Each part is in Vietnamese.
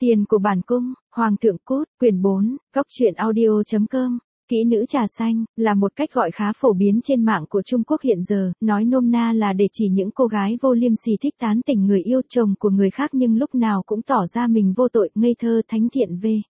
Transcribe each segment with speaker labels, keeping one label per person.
Speaker 1: Tiền của bản cung, Hoàng thượng cút, quyển 4, góc truyện audio.com. Kỹ nữ trà xanh, là một cách gọi khá phổ biến trên mạng của Trung Quốc hiện giờ, nói nôm na là để chỉ những cô gái vô liêm sỉ thích tán tỉnh người yêu chồng của người khác nhưng lúc nào cũng tỏ ra mình vô tội, ngây thơ, thánh thiện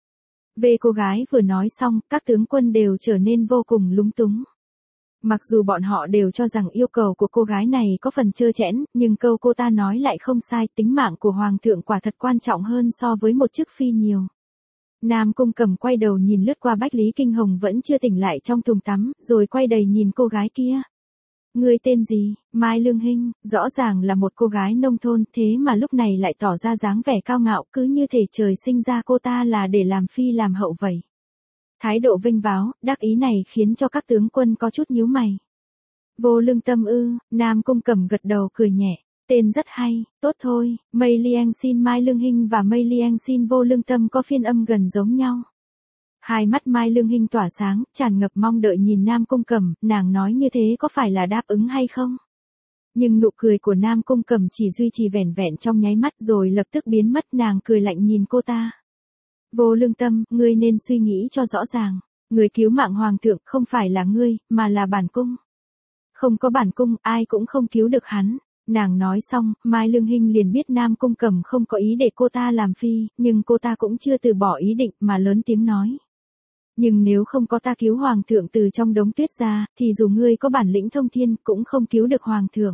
Speaker 1: về cô gái vừa nói xong, các tướng quân đều trở nên vô cùng lúng túng. Mặc dù bọn họ đều cho rằng yêu cầu của cô gái này có phần trơ trẽn, nhưng câu cô ta nói lại không sai, tính mạng của Hoàng thượng quả thật quan trọng hơn so với một chức phi nhiều. Nam Cung Cầm quay đầu nhìn lướt qua Bách Lý Kinh Hồng vẫn chưa tỉnh lại trong thùng tắm, rồi quay đầy nhìn cô gái kia. Người tên gì? Mai Lương Hinh, rõ ràng là một cô gái nông thôn, thế mà lúc này lại tỏ ra dáng vẻ cao ngạo, cứ như thể trời sinh ra cô ta là để làm phi làm hậu vậy. Thái độ vênh váo, đắc ý này khiến cho các tướng quân có chút nhíu mày. Vô lương tâm ư? Nam Cung Cầm gật đầu cười nhẹ. Tên rất hay, tốt thôi, Mây Liang xin Mai Lương Hinh và Mây Liang xin Vô Lương Tâm có phiên âm gần giống nhau. Hai mắt Mai Lương Hinh tỏa sáng, tràn ngập mong đợi nhìn Nam Cung Cầm, nàng nói như thế có phải là đáp ứng hay không? Nhưng nụ cười của Nam Cung Cầm chỉ duy trì vẻn vẹn trong nháy mắt rồi lập tức biến mất, nàng cười lạnh nhìn cô ta. Vô Lương Tâm, ngươi nên suy nghĩ cho rõ ràng, người cứu mạng Hoàng thượng không phải là ngươi, mà là bản cung. Không có bản cung, ai cũng không cứu được hắn. Nàng nói xong, Mai Lương Hinh liền biết Nam Cung Cầm không có ý để cô ta làm phi, nhưng cô ta cũng chưa từ bỏ ý định mà lớn tiếng nói. Nhưng nếu không có ta cứu Hoàng thượng từ trong đống tuyết ra, thì dù ngươi có bản lĩnh thông thiên cũng không cứu được Hoàng thượng.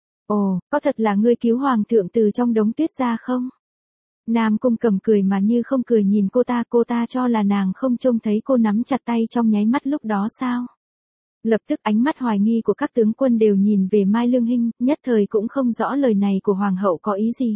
Speaker 1: Ồ, có thật là ngươi cứu Hoàng thượng từ trong đống tuyết ra không? Nam Cung Cầm cười mà như không cười nhìn cô ta cho là nàng không trông thấy cô nắm chặt tay trong nháy mắt lúc đó sao? Lập tức ánh mắt hoài nghi của các tướng quân đều nhìn về Mai Lương Hinh, nhất thời cũng không rõ lời này của Hoàng hậu có ý gì.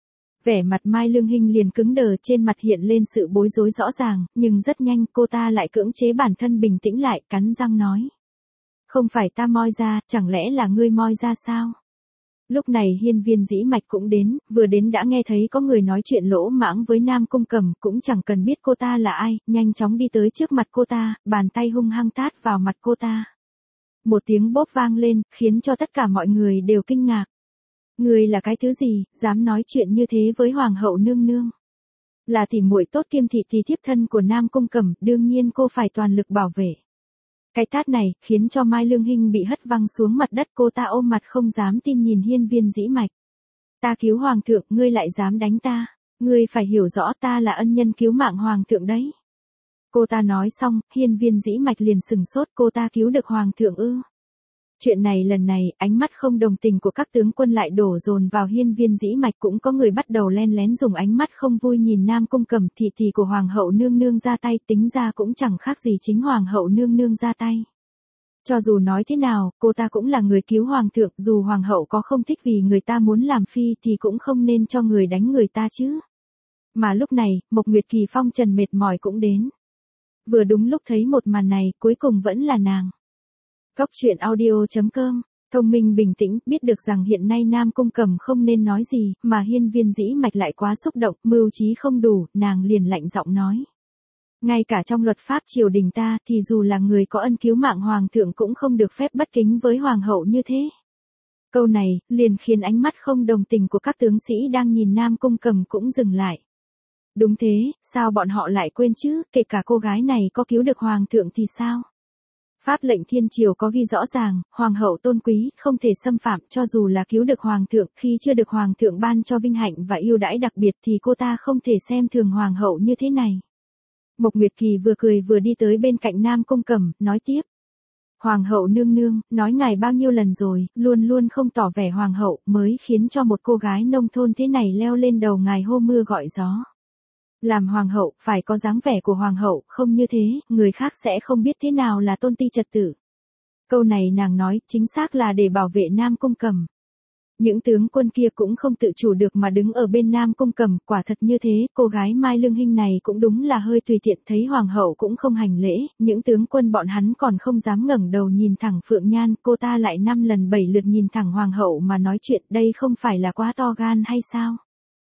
Speaker 1: Vẻ mặt Mai Lương Hinh liền cứng đờ, trên mặt hiện lên sự bối rối rõ ràng, nhưng rất nhanh cô ta lại cưỡng chế bản thân bình tĩnh lại, cắn răng nói. Không phải ta moi ra, chẳng lẽ là ngươi moi ra sao? Lúc này Hiên Viên Dĩ Mạch cũng đến, vừa đến đã nghe thấy có người nói chuyện lỗ mãng với Nam Cung Cầm, cũng chẳng cần biết cô ta là ai, nhanh chóng đi tới trước mặt cô ta, bàn tay hung hăng tát vào mặt cô ta. Một tiếng bốp vang lên, khiến cho tất cả mọi người đều kinh ngạc. Người là cái thứ gì, dám nói chuyện như thế với Hoàng hậu nương nương? Là tỉ muội tốt kiêm thị thì thiếp thân của Nam Cung Cầm, đương nhiên cô phải toàn lực bảo vệ. Cái tát này, khiến cho Mai Lương Hinh bị hất văng xuống mặt đất, cô ta ôm mặt không dám tin nhìn Hiên Viên Dĩ Mạch. Ta cứu Hoàng thượng, ngươi lại dám đánh ta, ngươi phải hiểu rõ ta là ân nhân cứu mạng Hoàng thượng đấy. Cô ta nói xong, Hiên Viên Dĩ Mạch liền sừng sốt, cô ta cứu được Hoàng thượng ư? Chuyện này lần này, ánh mắt không đồng tình của các tướng quân lại đổ dồn vào Hiên Viên Dĩ Mạch, cũng có người bắt đầu len lén dùng ánh mắt không vui nhìn Nam Cung Cầm, thị của Hoàng hậu nương nương ra tay, tính ra cũng chẳng khác gì chính Hoàng hậu nương nương ra tay. Cho dù nói thế nào, cô ta cũng là người cứu Hoàng thượng, dù Hoàng hậu có không thích vì người ta muốn làm phi thì cũng không nên cho người đánh người ta chứ. Mà lúc này, Mộc Nguyệt Kỳ phong trần mệt mỏi cũng đến. Vừa đúng lúc thấy một màn này, cuối cùng vẫn là nàng. Góc truyện audio.com, thông minh bình tĩnh, biết được rằng hiện nay Nam Cung Cầm không nên nói gì, mà Hiên Viên Dĩ Mạch lại quá xúc động, mưu trí không đủ, nàng liền lạnh giọng nói. Ngay cả trong luật pháp triều đình ta thì dù là người có ân cứu mạng Hoàng thượng cũng không được phép bất kính với Hoàng hậu như thế. Câu này, liền khiến ánh mắt không đồng tình của các tướng sĩ đang nhìn Nam Cung Cầm cũng dừng lại. Đúng thế, sao bọn họ lại quên chứ, kể cả cô gái này có cứu được Hoàng thượng thì sao? Pháp lệnh thiên triều có ghi rõ ràng, Hoàng hậu tôn quý, không thể xâm phạm, cho dù là cứu được Hoàng thượng, khi chưa được Hoàng thượng ban cho vinh hạnh và ưu đãi đặc biệt thì cô ta không thể xem thường Hoàng hậu như thế này. Mộc Nguyệt Kỳ vừa cười vừa đi tới bên cạnh Nam Cung Cầm, nói tiếp. Hoàng hậu nương nương, nói ngài bao nhiêu lần rồi, luôn luôn không tỏ vẻ hoàng hậu, mới khiến cho một cô gái nông thôn thế này leo lên đầu ngài hô mưa gọi gió. Làm hoàng hậu, phải có dáng vẻ của hoàng hậu, không như thế, người khác sẽ không biết thế nào là tôn ti trật tự. Câu này nàng nói, chính xác là để bảo vệ Nam Cung Cầm. Những tướng quân kia cũng không tự chủ được mà đứng ở bên Nam Cung Cầm, quả thật như thế, cô gái Mai Lương Hinh này cũng đúng là hơi tùy tiện, thấy hoàng hậu cũng không hành lễ, những tướng quân bọn hắn còn không dám ngẩng đầu nhìn thẳng Phượng Nhan, cô ta lại 5 lần 7 lượt nhìn thẳng hoàng hậu mà nói chuyện, đây không phải là quá to gan hay sao?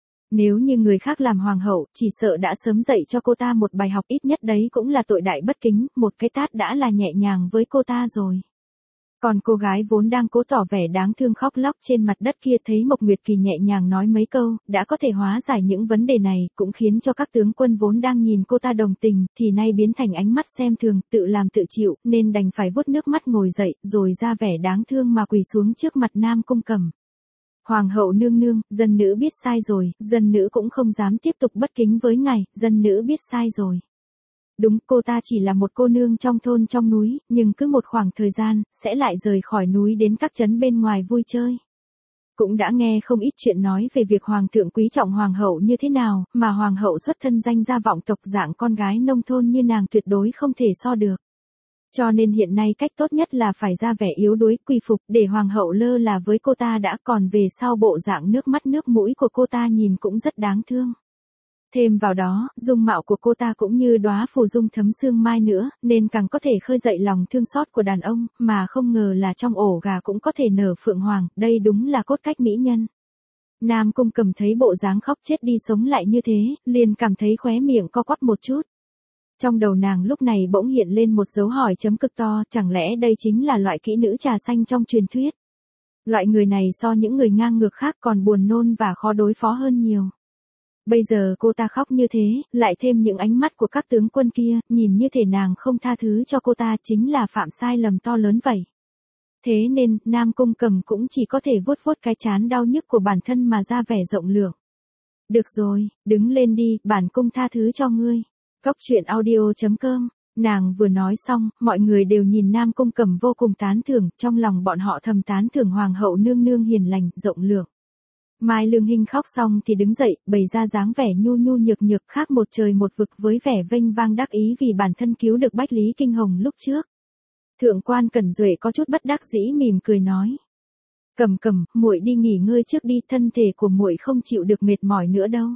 Speaker 1: Nếu như người khác làm hoàng hậu, chỉ sợ đã sớm dạy cho cô ta một bài học, ít nhất đấy cũng là tội đại bất kính, một cái tát đã là nhẹ nhàng với cô ta rồi. Còn cô gái vốn đang cố tỏ vẻ đáng thương khóc lóc trên mặt đất kia thấy Mộc Nguyệt Kỳ nhẹ nhàng nói mấy câu, đã có thể hóa giải những vấn đề này, cũng khiến cho các tướng quân vốn đang nhìn cô ta đồng tình, thì nay biến thành ánh mắt xem thường, tự làm tự chịu, nên đành phải vuốt nước mắt ngồi dậy, rồi ra vẻ đáng thương mà quỳ xuống trước mặt Nam Cung Cẩm. Hoàng hậu nương nương, dân nữ biết sai rồi, dân nữ cũng không dám tiếp tục bất kính với ngài, dân nữ biết sai rồi. Đúng, cô ta chỉ là một cô nương trong thôn trong núi, nhưng cứ một khoảng thời gian, sẽ lại rời khỏi núi đến các trấn bên ngoài vui chơi. Cũng đã nghe không ít chuyện nói về việc hoàng thượng quý trọng hoàng hậu như thế nào, mà hoàng hậu xuất thân danh gia vọng tộc dạng con gái nông thôn như nàng tuyệt đối không thể so được. Cho nên hiện nay cách tốt nhất là phải ra vẻ yếu đuối quỳ phục để hoàng hậu lơ là với cô ta đã, còn về sau bộ dạng nước mắt nước mũi của cô ta nhìn cũng rất đáng thương. Thêm vào đó, dung mạo của cô ta cũng như đóa phù dung thấm sương mai nữa, nên càng có thể khơi dậy lòng thương xót của đàn ông, mà không ngờ là trong ổ gà cũng có thể nở phượng hoàng, đây đúng là cốt cách mỹ nhân. Nam Cung Cẩm thấy bộ dáng khóc chết đi sống lại như thế, liền cảm thấy khóe miệng co quắp một chút. Trong đầu nàng lúc này bỗng hiện lên một dấu hỏi chấm cực to, chẳng lẽ đây chính là loại kỹ nữ trà xanh trong truyền thuyết? Loại người này so những người ngang ngược khác còn buồn nôn và khó đối phó hơn nhiều. Bây giờ cô ta khóc như thế, lại thêm những ánh mắt của các tướng quân kia, nhìn như thể nàng không tha thứ cho cô ta chính là phạm sai lầm to lớn vậy. Thế nên, Nam Cung Cẩm cũng chỉ có thể vuốt vuốt cái trán đau nhức của bản thân mà ra vẻ rộng lượng. Được rồi, đứng lên đi, bản cung tha thứ cho ngươi. Cốc truyện audio.com. Nàng vừa nói xong, mọi người đều nhìn Nam Cung Cẩm vô cùng tán thưởng, trong lòng bọn họ thầm tán thưởng hoàng hậu nương nương hiền lành, rộng lượng. Mai Lương Hinh khóc xong thì đứng dậy, bày ra dáng vẻ nhu nhu nhược nhược khác một trời một vực với vẻ vênh vang đắc ý vì bản thân cứu được Bách Lý Kinh Hồng lúc trước. Thượng quan Cẩn Duệ có chút bất đắc dĩ mỉm cười nói: "Cẩm Cẩm, muội đi nghỉ ngơi trước đi, thân thể của muội không chịu được mệt mỏi nữa đâu."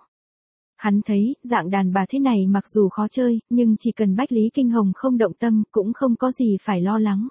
Speaker 1: Hắn thấy, dạng đàn bà thế này mặc dù khó chơi, nhưng chỉ cần Bách Lý Kinh Hồng không động tâm, cũng không có gì phải lo lắng.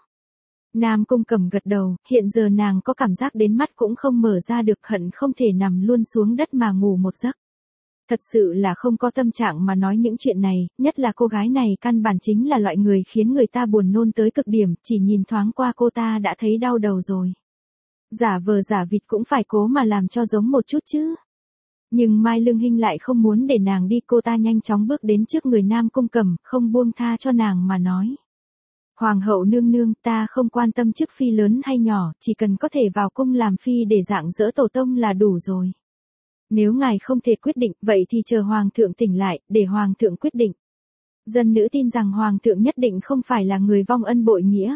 Speaker 1: Nam Cung Cẩm gật đầu, hiện giờ nàng có cảm giác đến mắt cũng không mở ra được, hận không thể nằm luôn xuống đất mà ngủ một giấc. Thật sự là không có tâm trạng mà nói những chuyện này, nhất là cô gái này căn bản chính là loại người khiến người ta buồn nôn tới cực điểm, chỉ nhìn thoáng qua cô ta đã thấy đau đầu rồi. Giả vờ giả vịt cũng phải cố mà làm cho giống một chút chứ. Nhưng Mai Lương Hinh lại không muốn để nàng đi, cô ta nhanh chóng bước đến trước người Nam Cung Cẩm, không buông tha cho nàng mà nói: "Hoàng hậu nương nương, ta không quan tâm chức phi lớn hay nhỏ, chỉ cần có thể vào cung làm phi để rạng rỡ tổ tông là đủ rồi. Nếu ngài không thể quyết định, vậy thì chờ hoàng thượng tỉnh lại, để hoàng thượng quyết định. Dân nữ tin rằng hoàng thượng nhất định không phải là người vong ân bội nghĩa."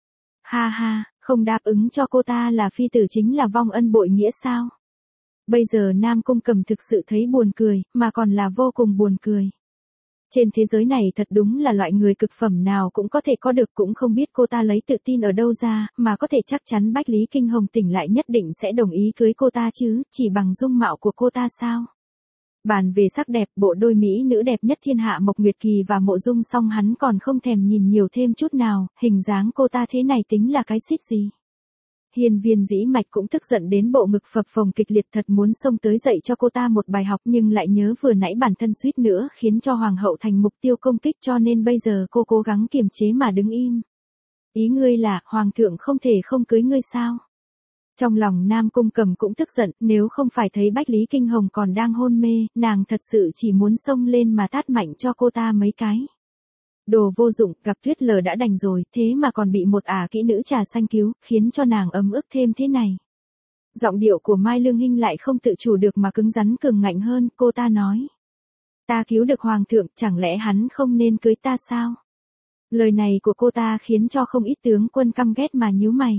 Speaker 1: Ha ha, không đáp ứng cho cô ta là phi tử chính là vong ân bội nghĩa sao? Bây giờ Nam Cung Cẩm thực sự thấy buồn cười, mà còn là vô cùng buồn cười. Trên thế giới này thật đúng là loại người cực phẩm nào cũng có thể có được, cũng không biết cô ta lấy tự tin ở đâu ra, mà có thể chắc chắn Bách Lý Kinh Hồng tỉnh lại nhất định sẽ đồng ý cưới cô ta chứ, chỉ bằng dung mạo của cô ta sao? Bàn về sắc đẹp, bộ đôi mỹ nữ đẹp nhất thiên hạ Mộc Nguyệt Kỳ và Mộ Dung Song hắn còn không thèm nhìn nhiều thêm chút nào, hình dáng cô ta thế này tính là cái xích gì? Hiên Viên Dĩ Mạch cũng tức giận đến bộ ngực phập phồng kịch liệt, thật muốn xông tới dạy cho cô ta một bài học, nhưng lại nhớ vừa nãy bản thân suýt nữa khiến cho hoàng hậu thành mục tiêu công kích, cho nên bây giờ cô cố gắng kiềm chế mà đứng im. Ý ngươi là, hoàng thượng không thể không cưới ngươi sao? Trong lòng Nam Cung Cẩm cũng tức giận, nếu không phải thấy Bách Lý Kinh Hồng còn đang hôn mê, nàng thật sự chỉ muốn xông lên mà tát mạnh cho cô ta mấy cái. Đồ vô dụng, gặp tuyết lở đã đành rồi, thế mà còn bị một kỹ nữ trà xanh cứu, khiến cho nàng ấm ức thêm thế này. Giọng điệu của Mai Lương Hinh lại không tự chủ được mà cứng rắn cường ngạnh hơn, cô ta nói: "Ta cứu được hoàng thượng, chẳng lẽ hắn không nên cưới ta sao?" Lời này của cô ta khiến cho không ít tướng quân căm ghét mà nhíu mày.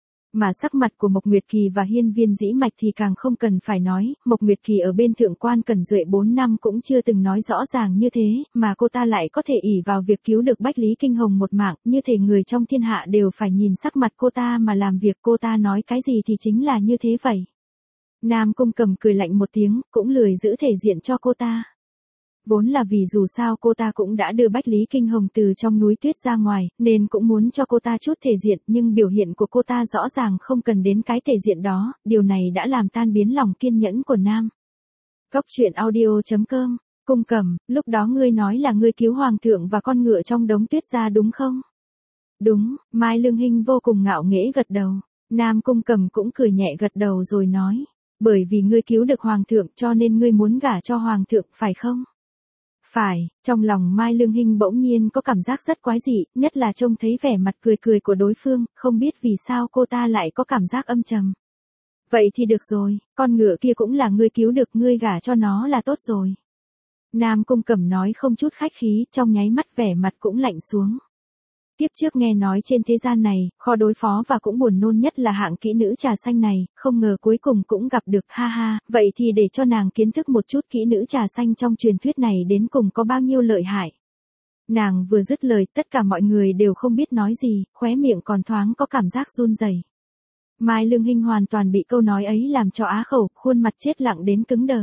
Speaker 1: Mà sắc mặt của Mộc Nguyệt Kỳ và Hiên Viên Dĩ Mạch thì càng không cần phải nói, Mộc Nguyệt Kỳ ở bên thượng quan Cẩn Duệ 4 năm cũng chưa từng nói rõ ràng như thế, mà cô ta lại có thể ỷ vào việc cứu được Bách Lý Kinh Hồng một mạng, như thể người trong thiên hạ đều phải nhìn sắc mặt cô ta mà làm việc, cô ta nói cái gì thì chính là như thế vậy. Nam Cung Cẩm cười lạnh một tiếng, cũng lười giữ thể diện cho cô ta. Vốn là vì dù sao cô ta cũng đã đưa Bách Lý Kinh Hồng từ trong núi tuyết ra ngoài, nên cũng muốn cho cô ta chút thể diện, nhưng biểu hiện của cô ta rõ ràng không cần đến cái thể diện đó, điều này đã làm tan biến lòng kiên nhẫn của Nam. Cốc truyện audio.com. Cung Cẩm, lúc đó ngươi nói là ngươi cứu hoàng thượng và con ngựa trong đống tuyết ra đúng không? Đúng, Mai Lương Hinh vô cùng ngạo nghễ gật đầu. Nam Cung Cẩm cũng cười nhẹ gật đầu rồi nói. Bởi vì ngươi cứu được Hoàng thượng cho nên ngươi muốn gả cho Hoàng thượng, phải không? Phải, trong lòng Mai Lương Hinh bỗng nhiên có cảm giác rất quái dị, nhất là trông thấy vẻ mặt cười cười của đối phương, không biết vì sao cô ta lại có cảm giác âm trầm. Vậy thì được rồi, con ngựa kia cũng là ngươi cứu được, ngươi gả cho nó là tốt rồi. Nam Cung Cẩm nói không chút khách khí, trong nháy mắt vẻ mặt cũng lạnh xuống. Tiếp trước nghe nói trên thế gian này, khó đối phó và cũng buồn nôn nhất là hạng kỹ nữ trà xanh này, không ngờ cuối cùng cũng gặp được, ha ha, vậy thì để cho nàng kiến thức một chút kỹ nữ trà xanh trong truyền thuyết này đến cùng có bao nhiêu lợi hại. Nàng vừa dứt lời, tất cả mọi người đều không biết nói gì, khóe miệng còn thoáng có cảm giác run rẩy. Mai Lương Hinh hoàn toàn bị câu nói ấy làm cho á khẩu, khuôn mặt chết lặng đến cứng đờ.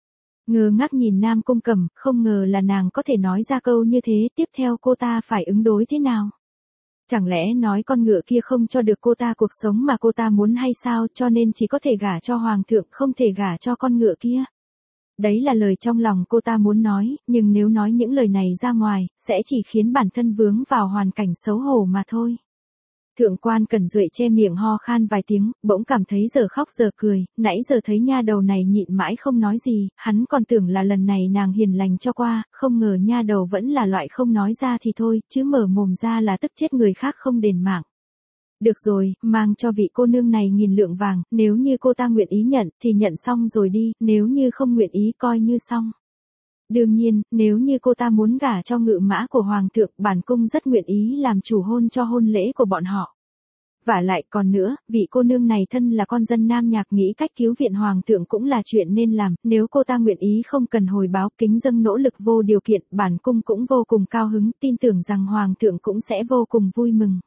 Speaker 1: Ngơ ngác nhìn Nam Cung Cẩm, không ngờ là nàng có thể nói ra câu như thế, tiếp theo cô ta phải ứng đối thế nào? Chẳng lẽ nói con ngựa kia không cho được cô ta cuộc sống mà cô ta muốn hay sao, cho nên chỉ có thể gả cho Hoàng thượng, không thể gả cho con ngựa kia? Đấy là lời trong lòng cô ta muốn nói, nhưng nếu nói những lời này ra ngoài, sẽ chỉ khiến bản thân vướng vào hoàn cảnh xấu hổ mà thôi. Thượng quan Cẩn Duệ che miệng ho khan vài tiếng, bỗng cảm thấy giờ khóc giờ cười, nãy giờ thấy nha đầu này nhịn mãi không nói gì, hắn còn tưởng là lần này nàng hiền lành cho qua, không ngờ nha đầu vẫn là loại không nói ra thì thôi, chứ mở mồm ra là tức chết người khác không đền mạng. Được rồi, mang cho vị cô nương này 1000 lượng vàng, nếu như cô ta nguyện ý nhận thì nhận xong rồi đi, nếu như không nguyện ý coi như xong. Đương nhiên, nếu như cô ta muốn gả cho ngự mã của Hoàng thượng, bản cung rất nguyện ý làm chủ hôn cho hôn lễ của bọn họ. Vả lại còn nữa, vị cô nương này thân là con dân Nam Nhạc, nghĩ cách cứu viện Hoàng thượng cũng là chuyện nên làm, nếu cô ta nguyện ý không cần hồi báo, kính dâng nỗ lực vô điều kiện, bản cung cũng vô cùng cao hứng, tin tưởng rằng Hoàng thượng cũng sẽ vô cùng vui mừng.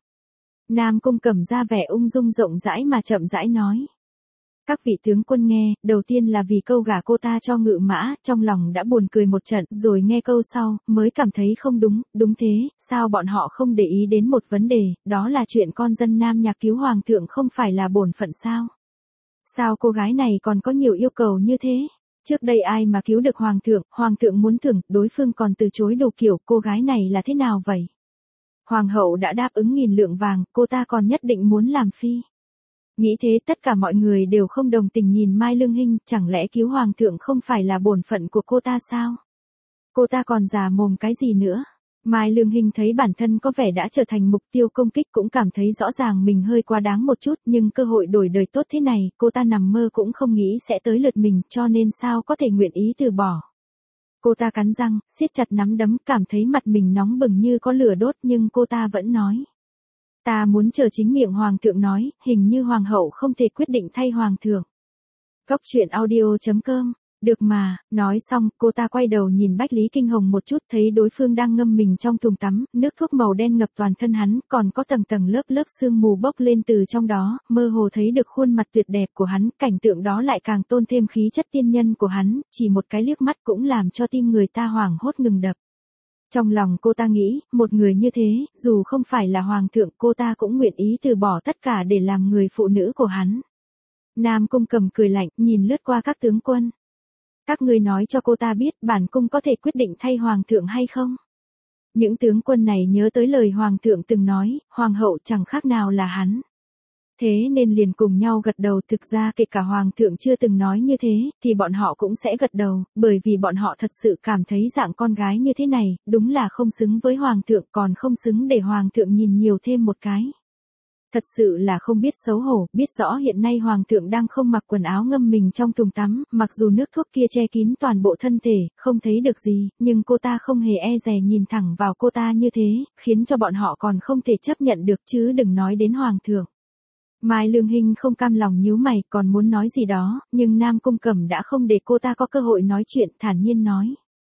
Speaker 1: Nam Cung Cẩm ra vẻ ung dung rộng rãi mà chậm rãi nói. Các vị tướng quân nghe, đầu tiên là vì câu gả cô ta cho ngự mã, trong lòng đã buồn cười một trận, rồi nghe câu sau, mới cảm thấy không đúng, đúng thế, sao bọn họ không để ý đến một vấn đề, đó là chuyện con dân Nam Nhạc cứu Hoàng thượng không phải là bổn phận sao? Sao cô gái này còn có nhiều yêu cầu như thế? Trước đây ai mà cứu được Hoàng thượng muốn thưởng, đối phương còn từ chối đủ kiểu, cô gái này là thế nào vậy? Hoàng hậu đã đáp ứng 1000 lượng vàng, cô ta còn nhất định muốn làm phi. Nghĩ thế tất cả mọi người đều không đồng tình nhìn Mai Lương Hinh, chẳng lẽ cứu Hoàng thượng không phải là bổn phận của cô ta sao? Cô ta còn già mồm cái gì nữa? Mai Lương Hinh thấy bản thân có vẻ đã trở thành mục tiêu công kích, cũng cảm thấy rõ ràng mình hơi quá đáng một chút, nhưng cơ hội đổi đời tốt thế này, cô ta nằm mơ cũng không nghĩ sẽ tới lượt mình, cho nên sao có thể nguyện ý từ bỏ. Cô ta cắn răng, siết chặt nắm đấm, cảm thấy mặt mình nóng bừng như có lửa đốt, nhưng cô ta vẫn nói. Ta muốn chờ chính miệng Hoàng thượng nói, hình như Hoàng hậu không thể quyết định thay Hoàng thượng. Góc truyện audio.com, được mà, nói xong, cô ta quay đầu nhìn Bách Lý Kinh Hồng một chút, thấy đối phương đang ngâm mình trong thùng tắm, nước thuốc màu đen ngập toàn thân hắn, còn có tầng tầng lớp lớp sương mù bốc lên từ trong đó, mơ hồ thấy được khuôn mặt tuyệt đẹp của hắn, cảnh tượng đó lại càng tôn thêm khí chất tiên nhân của hắn, chỉ một cái liếc mắt cũng làm cho tim người ta hoảng hốt ngừng đập. Trong lòng cô ta nghĩ, một người như thế, dù không phải là Hoàng thượng, cô ta cũng nguyện ý từ bỏ tất cả để làm người phụ nữ của hắn. Nam Cung Cẩm cười lạnh, nhìn lướt qua các tướng quân. Các ngươi nói cho cô ta biết bản cung có thể quyết định thay Hoàng thượng hay không? Những tướng quân này nhớ tới lời Hoàng thượng từng nói, Hoàng hậu chẳng khác nào là hắn. Thế nên liền cùng nhau gật đầu, thực ra kể cả Hoàng thượng chưa từng nói như thế, thì bọn họ cũng sẽ gật đầu, bởi vì bọn họ thật sự cảm thấy dạng con gái như thế này, đúng là không xứng với Hoàng thượng, còn không xứng để Hoàng thượng nhìn nhiều thêm một cái. Thật sự là không biết xấu hổ, biết rõ hiện nay Hoàng thượng đang không mặc quần áo ngâm mình trong thùng tắm, mặc dù nước thuốc kia che kín toàn bộ thân thể, không thấy được gì, nhưng cô ta không hề e dè nhìn thẳng vào cô ta như thế, khiến cho bọn họ còn không thể chấp nhận được, chứ đừng nói đến Hoàng thượng. Mai Lương Hinh không cam lòng nhíu mày, còn muốn nói gì đó, nhưng Nam Cung Cẩm đã không để cô ta có cơ hội nói chuyện, thản nhiên nói.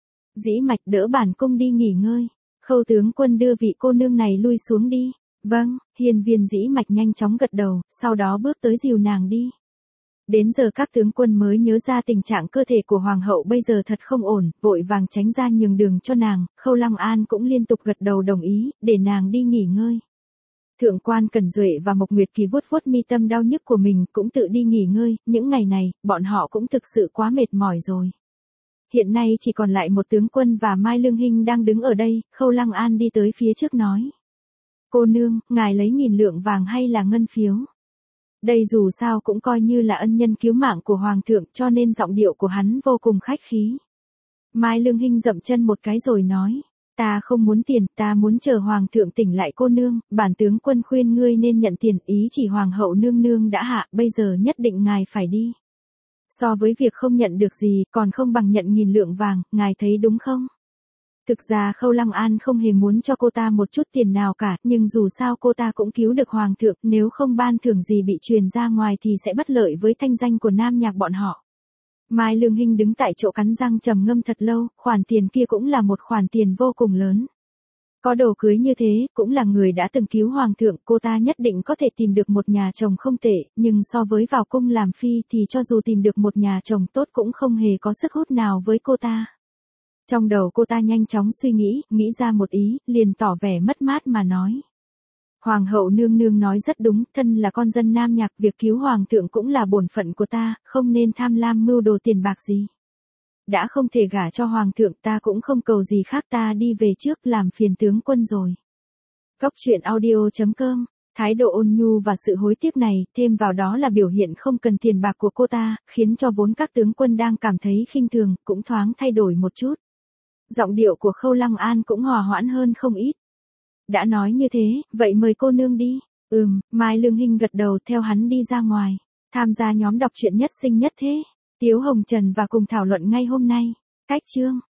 Speaker 1: Dĩ Mạch, đỡ bản cung đi nghỉ ngơi, Khâu tướng quân đưa vị cô nương này lui xuống đi. Vâng, Hiên Viên Dĩ Mạch nhanh chóng gật đầu, sau đó bước tới dìu nàng đi. Đến giờ các tướng quân mới nhớ ra tình trạng cơ thể của Hoàng hậu bây giờ thật không ổn, vội vàng tránh ra nhường đường cho nàng, Khâu Lăng An cũng liên tục gật đầu đồng ý, để nàng đi nghỉ ngơi. Thượng quan Cẩn Duệ và Mộc Nguyệt Kỳ vuốt vuốt mi tâm đau nhức của mình, cũng tự đi nghỉ ngơi, những ngày này, bọn họ cũng thực sự quá mệt mỏi rồi. Hiện nay chỉ còn lại một tướng quân và Mai Lương Hinh đang đứng ở đây, Khâu Lăng An đi tới phía trước nói. Cô nương, ngài lấy 1.000 lượng vàng hay là ngân phiếu? Đây dù sao cũng coi như là ân nhân cứu mạng của hoàng thượng, cho nên giọng điệu của hắn vô cùng khách khí. Mai Lương Hinh dậm chân một cái rồi nói, ta không muốn tiền, ta muốn chờ hoàng thượng tỉnh lại cô nương, bản tướng quân khuyên ngươi nên nhận tiền, ý chỉ hoàng hậu nương nương đã hạ, bây giờ nhất định ngài phải đi. So với việc không nhận được gì, còn không bằng nhận 1.000 lượng vàng, ngài thấy đúng không? Thực ra Khâu Lăng An không hề muốn cho cô ta một chút tiền nào cả, nhưng dù sao cô ta cũng cứu được hoàng thượng, nếu không ban thưởng gì bị truyền ra ngoài thì sẽ bất lợi với thanh danh của Nam Nhạc bọn họ. Mai Lương Hinh đứng tại chỗ cắn răng trầm ngâm thật lâu, khoản tiền kia cũng là một khoản tiền vô cùng lớn. Có đồ cưới như thế, cũng là người đã từng cứu hoàng thượng, cô ta nhất định có thể tìm được một nhà chồng không tệ, nhưng so với vào cung làm phi thì cho dù tìm được một nhà chồng tốt cũng không hề có sức hút nào với cô ta. Trong đầu cô ta nhanh chóng suy nghĩ ra một ý, liền tỏ vẻ mất mát mà nói. Hoàng hậu nương nương nói rất đúng, thân là con dân Nam Nhạc, việc cứu hoàng thượng cũng là bổn phận của ta, không nên tham lam mưu đồ tiền bạc gì. Đã không thể gả cho hoàng thượng, ta cũng không cầu gì khác, ta đi về trước, làm phiền tướng quân rồi. Góc truyện audio.com, thái độ ôn nhu và sự hối tiếc này, thêm vào đó là biểu hiện không cần tiền bạc của cô ta, khiến cho vốn các tướng quân đang cảm thấy khinh thường, cũng thoáng thay đổi một chút. Giọng điệu của Khâu Lăng An cũng hòa hoãn hơn không ít. Đã nói như thế, vậy mời cô nương đi. Mai Lương Hinh gật đầu theo hắn đi ra ngoài. Tham gia nhóm đọc truyện Nhất Sinh Nhất Thế. Tiếu Hồng Trần và cùng thảo luận ngay hôm nay. Cách chương.